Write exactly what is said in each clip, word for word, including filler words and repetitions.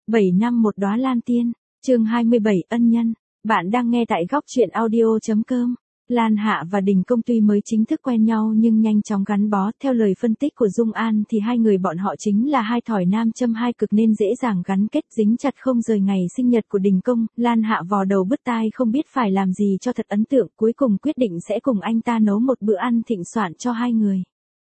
bảy năm một đóa lan tiên, chương hai mươi bảy ân nhân. Bạn đang nghe tại góc truyện audio.com. Lan Hạ và Đình Công tuy mới chính thức quen nhau nhưng nhanh chóng gắn bó. Theo lời phân tích của Dung An thì hai người bọn họ chính là hai thỏi nam châm hai cực nên dễ dàng gắn kết dính chặt không rời. Ngày sinh nhật của Đình Công, Lan Hạ vò đầu bứt tai không biết phải làm gì cho thật ấn tượng, cuối cùng quyết định sẽ cùng anh ta nấu một bữa ăn thịnh soạn cho hai người.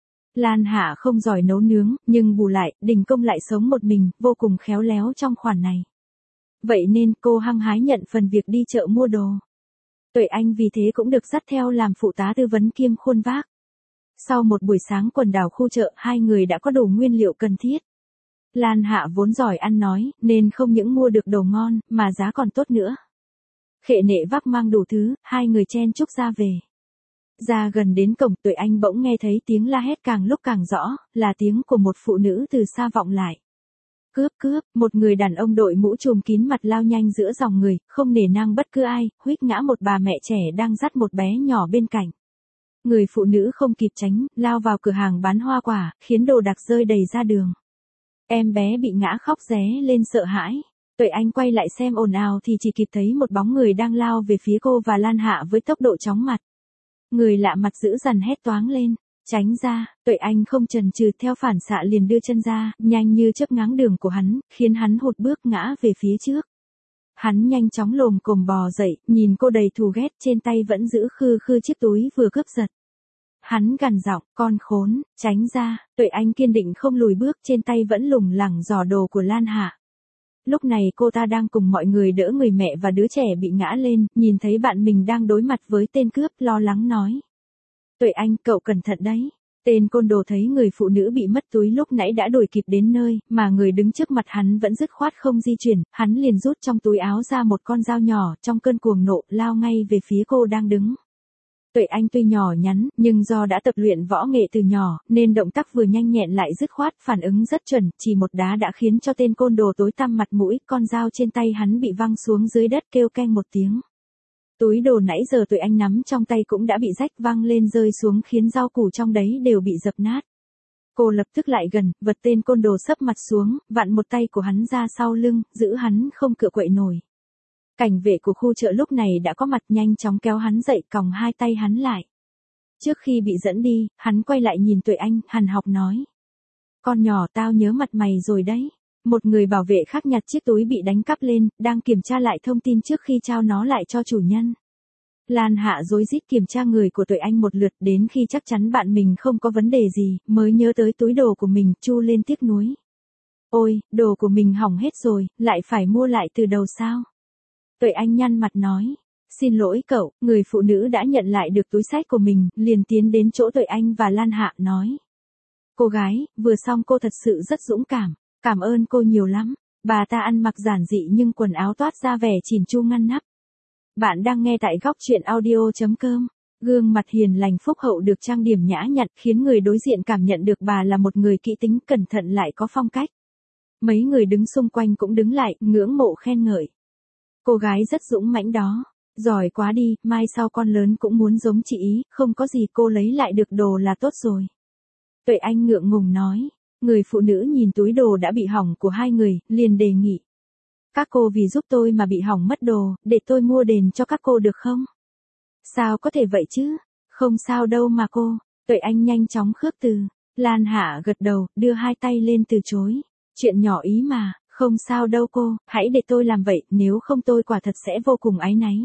Lan Hạ không giỏi nấu nướng, nhưng bù lại, Đình Công lại sống một mình, vô cùng khéo léo trong khoản này. Vậy nên cô hăng hái nhận phần việc đi chợ mua đồ. Tuệ Anh vì thế cũng được dắt theo làm phụ tá tư vấn kiêm khuôn vác. Sau một buổi sáng quần đảo khu chợ, hai người đã có đủ nguyên liệu cần thiết. Lan Hạ vốn giỏi ăn nói, nên không những mua được đồ ngon, mà giá còn tốt nữa. Khệ nệ vác mang đủ thứ, hai người chen chúc ra về. Ra gần đến cổng, Tuệ Anh bỗng nghe thấy tiếng la hét càng lúc càng rõ, là tiếng của một phụ nữ từ xa vọng lại. Cướp cướp, một người đàn ông đội mũ trùm kín mặt lao nhanh giữa dòng người, không nể nang bất cứ ai, huých ngã một bà mẹ trẻ đang dắt một bé nhỏ bên cạnh. Người phụ nữ không kịp tránh, lao vào cửa hàng bán hoa quả, khiến đồ đạc rơi đầy ra đường. Em bé bị ngã khóc ré lên sợ hãi. Tuệ Anh quay lại xem ồn ào thì chỉ kịp thấy một bóng người đang lao về phía cô và Lan Hạ với tốc độ chóng mặt. Người lạ mặt dữ dằn hét toáng lên. Tránh ra, Tuệ Anh không chần chừ theo phản xạ liền đưa chân ra, nhanh như chớp ngáng đường của hắn, khiến hắn hụt bước ngã về phía trước. Hắn nhanh chóng lồm cồm bò dậy, nhìn cô đầy thù ghét, trên tay vẫn giữ khư khư chiếc túi vừa cướp giật. Hắn gằn giọng, con khốn, tránh ra. Tuệ Anh kiên định không lùi bước, trên tay vẫn lủng lẳng giỏ đồ của Lan Hạ. Lúc này cô ta đang cùng mọi người đỡ người mẹ và đứa trẻ bị ngã lên, nhìn thấy bạn mình đang đối mặt với tên cướp, lo lắng nói. Tuệ Anh, cậu cẩn thận đấy. Tên côn đồ thấy người phụ nữ bị mất túi lúc nãy đã đuổi kịp đến nơi, mà người đứng trước mặt hắn vẫn dứt khoát không di chuyển, hắn liền rút trong túi áo ra một con dao nhỏ, trong cơn cuồng nộ, lao ngay về phía cô đang đứng. Tuệ Anh tuy nhỏ nhắn, nhưng do đã tập luyện võ nghệ từ nhỏ, nên động tác vừa nhanh nhẹn lại dứt khoát, phản ứng rất chuẩn, chỉ một đá đã khiến cho tên côn đồ tối tăm mặt mũi, con dao trên tay hắn bị văng xuống dưới đất kêu keng một tiếng. Túi đồ nãy giờ Tuệ Anh nắm trong tay cũng đã bị rách văng lên rơi xuống khiến rau củ trong đấy đều bị dập nát. Cô lập tức lại gần, vật tên côn đồ sấp mặt xuống, vặn một tay của hắn ra sau lưng, giữ hắn không cựa quậy nổi. Cảnh vệ của khu chợ lúc này đã có mặt, nhanh chóng kéo hắn dậy, còng hai tay hắn lại. Trước khi bị dẫn đi, hắn quay lại nhìn Tuệ Anh, hằn học nói. Con nhỏ, tao nhớ mặt mày rồi đấy. Một người bảo vệ khác nhặt chiếc túi bị đánh cắp lên, đang kiểm tra lại thông tin trước khi trao nó lại cho chủ nhân. Lan Hạ rối rít kiểm tra người của Tuệ Anh một lượt, đến khi chắc chắn bạn mình không có vấn đề gì, mới nhớ tới túi đồ của mình, chu lên tiếc nuối. Ôi, đồ của mình hỏng hết rồi, lại phải mua lại từ đầu sao? Tuệ Anh nhăn mặt nói. Xin lỗi cậu, người phụ nữ đã nhận lại được túi xách của mình, liền tiến đến chỗ Tuệ Anh và Lan Hạ nói. Cô gái, vừa xong cô thật sự rất dũng cảm. Cảm ơn cô nhiều lắm. Bà ta ăn mặc giản dị nhưng quần áo toát ra vẻ chỉn chu ngăn nắp. Bạn đang nghe tại góc truyện audio.com. Gương mặt hiền lành phúc hậu được trang điểm nhã nhặn khiến người đối diện cảm nhận được bà là một người kỹ tính, cẩn thận lại có phong cách. Mấy người đứng xung quanh cũng đứng lại, ngưỡng mộ khen ngợi. Cô gái rất dũng mãnh đó. Giỏi quá đi, mai sau con lớn cũng muốn giống chị ý, không có gì cô lấy lại được đồ là tốt rồi. Tuệ Anh ngượng ngùng nói. Người phụ nữ nhìn túi đồ đã bị hỏng của hai người, liền đề nghị. Các cô vì giúp tôi mà bị hỏng mất đồ, để tôi mua đền cho các cô được không? Sao có thể vậy chứ? Không sao đâu mà cô. Tuệ Anh nhanh chóng khước từ. Lan Hạ gật đầu, đưa hai tay lên từ chối. Chuyện nhỏ ý mà, không sao đâu cô, hãy để tôi làm vậy, nếu không tôi quả thật sẽ vô cùng áy náy.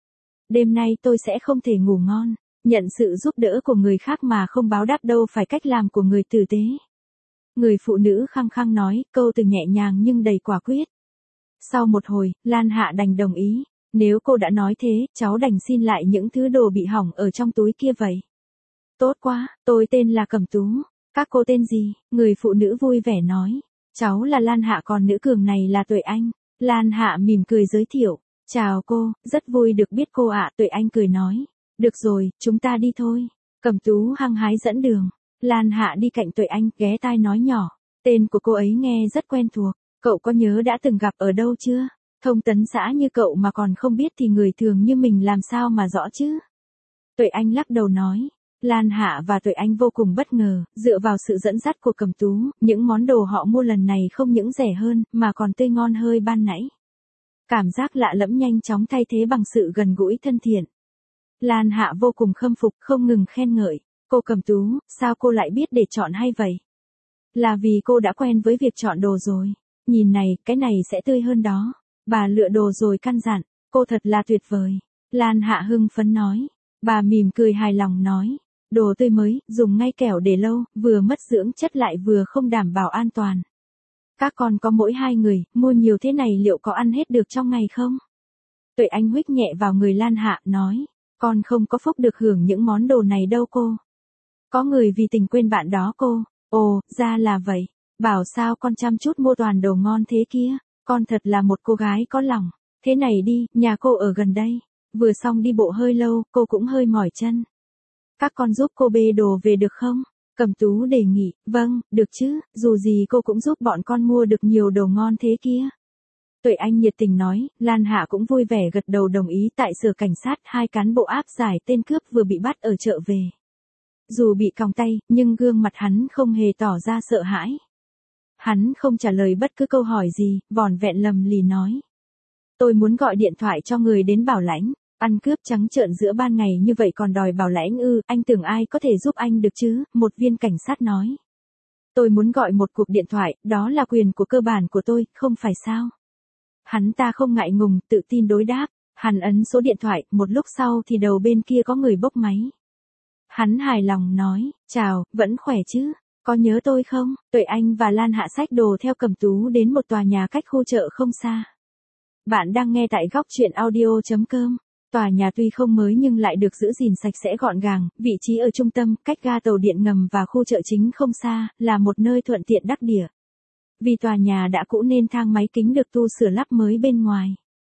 Đêm nay tôi sẽ không thể ngủ ngon. Nhận sự giúp đỡ của người khác mà không báo đáp đâu phải cách làm của người tử tế. Người phụ nữ khăng khăng nói, câu từ nhẹ nhàng nhưng đầy quả quyết. Sau một hồi, Lan Hạ đành đồng ý. Nếu cô đã nói thế, cháu đành xin lại những thứ đồ bị hỏng ở trong túi kia vậy. Tốt quá, tôi tên là Cẩm Tú. Các cô tên gì? Người phụ nữ vui vẻ nói. Cháu là Lan Hạ, còn nữ cường này là Tuệ Anh. Lan Hạ mỉm cười giới thiệu. Chào cô, rất vui được biết cô ạ. Tuệ Anh cười nói. Được rồi, chúng ta đi thôi. Cẩm Tú hăng hái dẫn đường. Lan Hạ đi cạnh Tuệ Anh, ghé tai nói nhỏ. Tên của cô ấy nghe rất quen thuộc. Cậu có nhớ đã từng gặp ở đâu chưa? Thông tấn xã như cậu mà còn không biết thì người thường như mình làm sao mà rõ chứ? Tuệ Anh lắc đầu nói. Lan Hạ và Tuệ Anh vô cùng bất ngờ, dựa vào sự dẫn dắt của Cẩm Tú, những món đồ họ mua lần này không những rẻ hơn, mà còn tươi ngon hơi ban nãy. Cảm giác lạ lẫm nhanh chóng thay thế bằng sự gần gũi thân thiện. Lan Hạ vô cùng khâm phục, không ngừng khen ngợi. Cô Cẩm Tú, sao cô lại biết để chọn hay vậy? Là vì cô đã quen với việc chọn đồ rồi. Nhìn này, cái này sẽ tươi hơn đó. Bà lựa đồ rồi căn dặn, cô thật là tuyệt vời. Lan Hạ hưng phấn nói. Bà mỉm cười hài lòng nói. Đồ tươi mới, dùng ngay kẻo để lâu, vừa mất dưỡng chất lại vừa không đảm bảo an toàn. Các con có mỗi hai người, mua nhiều thế này liệu có ăn hết được trong ngày không? Tuệ Anh huých nhẹ vào người Lan Hạ, nói. Con không có phúc được hưởng những món đồ này đâu cô. Có người vì tình quên bạn đó cô. Ồ, ra là vậy. Bảo sao con chăm chút mua toàn đồ ngon thế kia. Con thật là một cô gái có lòng. Thế này đi, nhà cô ở gần đây. Vừa xong đi bộ hơi lâu, cô cũng hơi mỏi chân. Các con giúp cô bê đồ về được không? Cẩm Tú đề nghị. Vâng, được chứ, dù gì cô cũng giúp bọn con mua được nhiều đồ ngon thế kia. Tuệ Anh nhiệt tình nói, Lan Hạ cũng vui vẻ gật đầu đồng ý. Tại sở cảnh sát, hai cán bộ áp giải tên cướp vừa bị bắt ở chợ về. Dù bị còng tay, nhưng gương mặt hắn không hề tỏ ra sợ hãi. Hắn không trả lời bất cứ câu hỏi gì, vỏn vẹn lầm lì nói. Tôi muốn gọi điện thoại cho người đến bảo lãnh. Ăn cướp trắng trợn giữa ban ngày như vậy còn đòi bảo lãnh ư, anh tưởng ai có thể giúp anh được chứ, một viên cảnh sát nói. Tôi muốn gọi một cuộc điện thoại, đó là quyền của cơ bản của tôi, không phải sao? Hắn ta không ngại ngùng, tự tin đối đáp. Hắn ấn số điện thoại, một lúc sau thì đầu bên kia có người bốc máy. Hắn hài lòng nói, chào, vẫn khỏe chứ, có nhớ tôi không? Tuệ Anh và Lan Hạ xách đồ theo Cẩm Tú đến một tòa nhà cách khu chợ không xa. Bạn đang nghe tại góc truyện audio chấm com. Tòa nhà tuy không mới nhưng lại được giữ gìn sạch sẽ gọn gàng, vị trí ở trung tâm, cách ga tàu điện ngầm và khu chợ chính không xa, là một nơi thuận tiện đắc địa. Vì tòa nhà đã cũ nên thang máy kính được tu sửa lắp mới bên ngoài.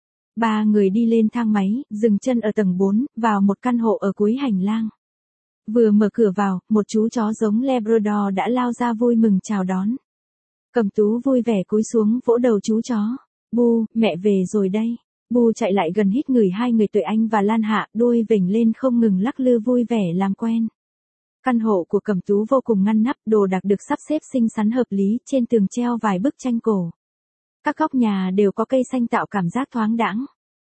Ba người đi lên thang máy, dừng chân ở tầng bốn, vào một căn hộ ở cuối hành lang. Vừa mở cửa vào, một chú chó giống Labrador đã lao ra vui mừng chào đón. Cẩm Tú vui vẻ cúi xuống vỗ đầu chú chó. Bu, mẹ về rồi đây. Bu chạy lại gần hít người hai người Tuệ Anh và Lan Hạ, đuôi vểnh lên không ngừng lắc lư vui vẻ làm quen. Căn hộ của Cẩm Tú vô cùng ngăn nắp, đồ đạc được sắp xếp xinh xắn hợp lý, trên tường treo vài bức tranh cổ. Các góc nhà đều có cây xanh tạo cảm giác thoáng đãng.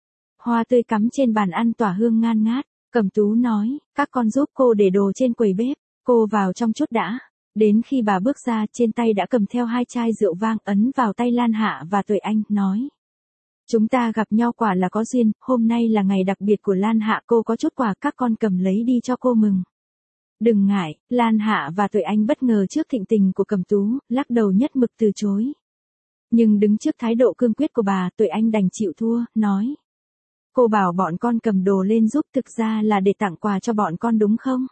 Hoa tươi cắm trên bàn ăn tỏa hương ngan ngát. Cẩm Tú nói, các con giúp cô để đồ trên quầy bếp, cô vào trong chút đã. Đến khi bà bước ra, trên tay đã cầm theo hai chai rượu vang, ấn vào tay Lan Hạ và Tuệ Anh, nói. Chúng ta gặp nhau quả là có duyên, hôm nay là ngày đặc biệt của Lan Hạ, cô có chút quà, các con cầm lấy đi cho cô mừng. Đừng ngại, Lan Hạ và Tuệ Anh bất ngờ trước thịnh tình của Cẩm Tú, lắc đầu nhất mực từ chối. Nhưng đứng trước thái độ cương quyết của bà, Tuệ Anh đành chịu thua, nói. Cô bảo bọn con cầm đồ lên giúp, thực ra là để tặng quà cho bọn con đúng không?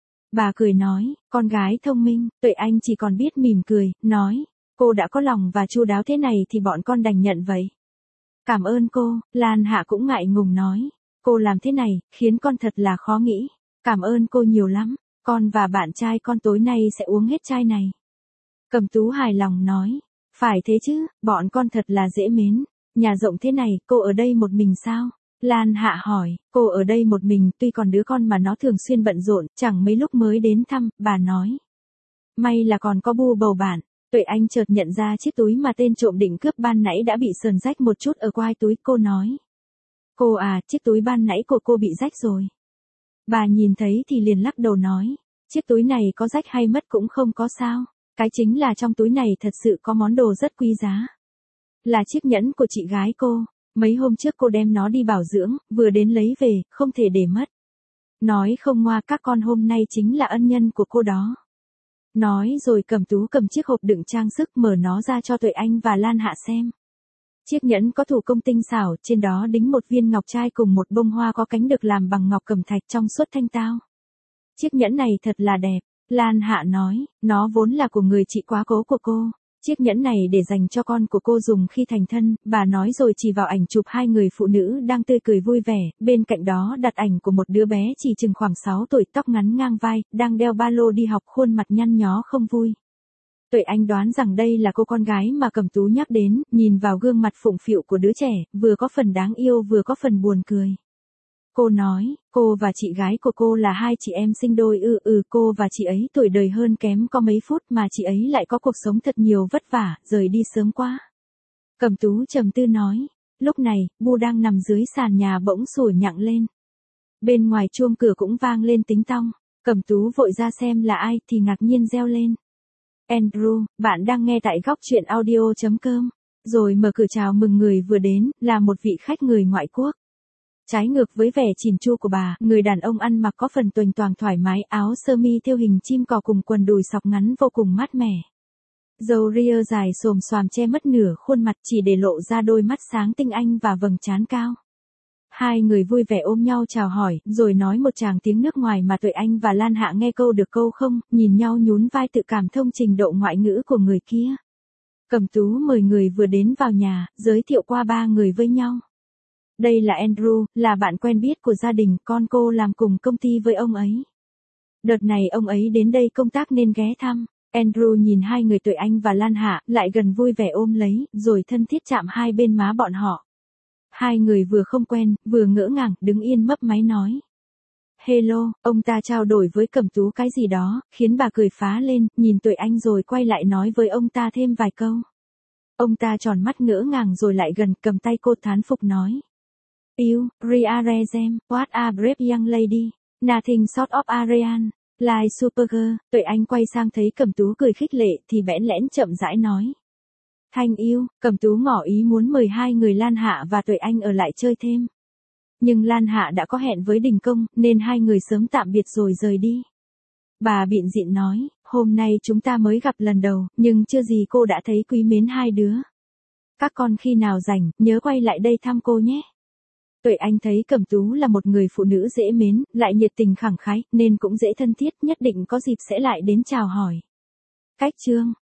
Bà cười nói, con gái thông minh. Tuệ Anh chỉ còn biết mỉm cười, nói, cô đã có lòng và chu đáo thế này thì bọn con đành nhận vậy. Cảm ơn cô. Lan Hạ cũng ngại ngùng nói, cô làm thế này, khiến con thật là khó nghĩ. Cảm ơn cô nhiều lắm, con và bạn trai con tối nay sẽ uống hết chai này. Cẩm Tú hài lòng nói, phải thế chứ, bọn con thật là dễ mến. Nhà rộng thế này, cô ở đây một mình sao? Lan Hạ hỏi, cô ở đây một mình, tuy còn đứa con mà nó thường xuyên bận rộn, chẳng mấy lúc mới đến thăm, bà nói. May là còn có Bu bầu bạn. Tuệ Anh chợt nhận ra chiếc túi mà tên trộm định cướp ban nãy đã bị sờn rách một chút ở quai túi, cô nói. Cô à, chiếc túi ban nãy của cô bị rách rồi. Bà nhìn thấy thì liền lắc đầu nói, chiếc túi này có rách hay mất cũng không có sao, cái chính là trong túi này thật sự có món đồ rất quý giá. Là chiếc nhẫn của chị gái cô. Mấy hôm trước cô đem nó đi bảo dưỡng, vừa đến lấy về, không thể để mất. Nói không ngoa, các con hôm nay chính là ân nhân của cô đó. Nói rồi Cẩm Tú cầm chiếc hộp đựng trang sức, mở nó ra cho Tuệ Anh và Lan Hạ xem. Chiếc nhẫn có thủ công tinh xảo, trên đó đính một viên ngọc trai cùng một bông hoa có cánh được làm bằng ngọc cẩm thạch trong suốt thanh tao. Chiếc nhẫn này thật là đẹp. Lan Hạ nói, nó vốn là của người chị quá cố của cô. Chiếc nhẫn này để dành cho con của cô dùng khi thành thân, bà nói rồi chỉ vào ảnh chụp hai người phụ nữ đang tươi cười vui vẻ, bên cạnh đó đặt ảnh của một đứa bé chỉ chừng khoảng sáu tuổi, tóc ngắn ngang vai, đang đeo ba lô đi học, khuôn mặt nhăn nhó không vui. Tuệ Anh đoán rằng đây là cô con gái mà Cẩm Tú nhắc đến, nhìn vào gương mặt phụng phịu của đứa trẻ, vừa có phần đáng yêu vừa có phần buồn cười. Cô nói, cô và chị gái của cô là hai chị em sinh đôi ư ừ cô và chị ấy tuổi đời hơn kém có mấy phút mà chị ấy lại có cuộc sống thật nhiều vất vả, rời đi sớm quá. Cẩm Tú trầm tư nói. Lúc này, Bu đang nằm dưới sàn nhà bỗng sủa nhặng lên. Bên ngoài chuông cửa cũng vang lên tính tong. Cẩm Tú vội ra xem là ai thì ngạc nhiên reo lên. Andrew, bạn đang nghe tại góc truyện audio chấm com. Rồi mở cửa chào mừng người vừa đến, là một vị khách người ngoại quốc. Trái ngược với vẻ chỉn chu của bà, người đàn ông ăn mặc có phần toành toàng thoải mái, áo sơ mi thêu hình chim cò cùng quần đùi sọc ngắn vô cùng mát mẻ. Râu ria dài xồm xoàm che mất nửa khuôn mặt chỉ để lộ ra đôi mắt sáng tinh anh và vầng trán cao. Hai người vui vẻ ôm nhau chào hỏi, rồi nói một tràng tiếng nước ngoài mà Tuệ Anh và Lan Hạ nghe câu được câu không, nhìn nhau nhún vai tự cảm thông trình độ ngoại ngữ của người kia. Cẩm Tú mời người vừa đến vào nhà, giới thiệu qua ba người với nhau. Đây là Andrew, là bạn quen biết của gia đình, con cô làm cùng công ty với ông ấy. Đợt này ông ấy đến đây công tác nên ghé thăm. Andrew nhìn hai người Tuệ Anh và Lan Hạ, lại gần vui vẻ ôm lấy, rồi thân thiết chạm hai bên má bọn họ. Hai người vừa không quen, vừa ngỡ ngàng, đứng yên mấp máy nói. Hello, ông ta trao đổi với Cẩm Tú cái gì đó, khiến bà cười phá lên, nhìn Tuệ Anh rồi quay lại nói với ông ta thêm vài câu. Ông ta tròn mắt ngỡ ngàng rồi lại gần cầm tay cô thán phục nói. You, Ria Rezem, what a brave young lady, nothing short of Arian, like Supergirl. Tuệ Anh quay sang thấy Cẩm Tú cười khích lệ thì bẽn lẽn chậm rãi nói. Thanh yêu, Cẩm Tú ngỏ ý muốn mời hai người Lan Hạ và Tuệ Anh ở lại chơi thêm. Nhưng Lan Hạ đã có hẹn với Đình Công, nên hai người sớm tạm biệt rồi rời đi. Bà bịn dịn nói, hôm nay chúng ta mới gặp lần đầu, nhưng chưa gì cô đã thấy quý mến hai đứa. Các con khi nào rảnh, nhớ quay lại đây thăm cô nhé. Tuệ Anh thấy Cẩm Tú là một người phụ nữ dễ mến, lại nhiệt tình khẳng khái, nên cũng dễ thân thiết, nhất định có dịp sẽ lại đến chào hỏi. Cách chương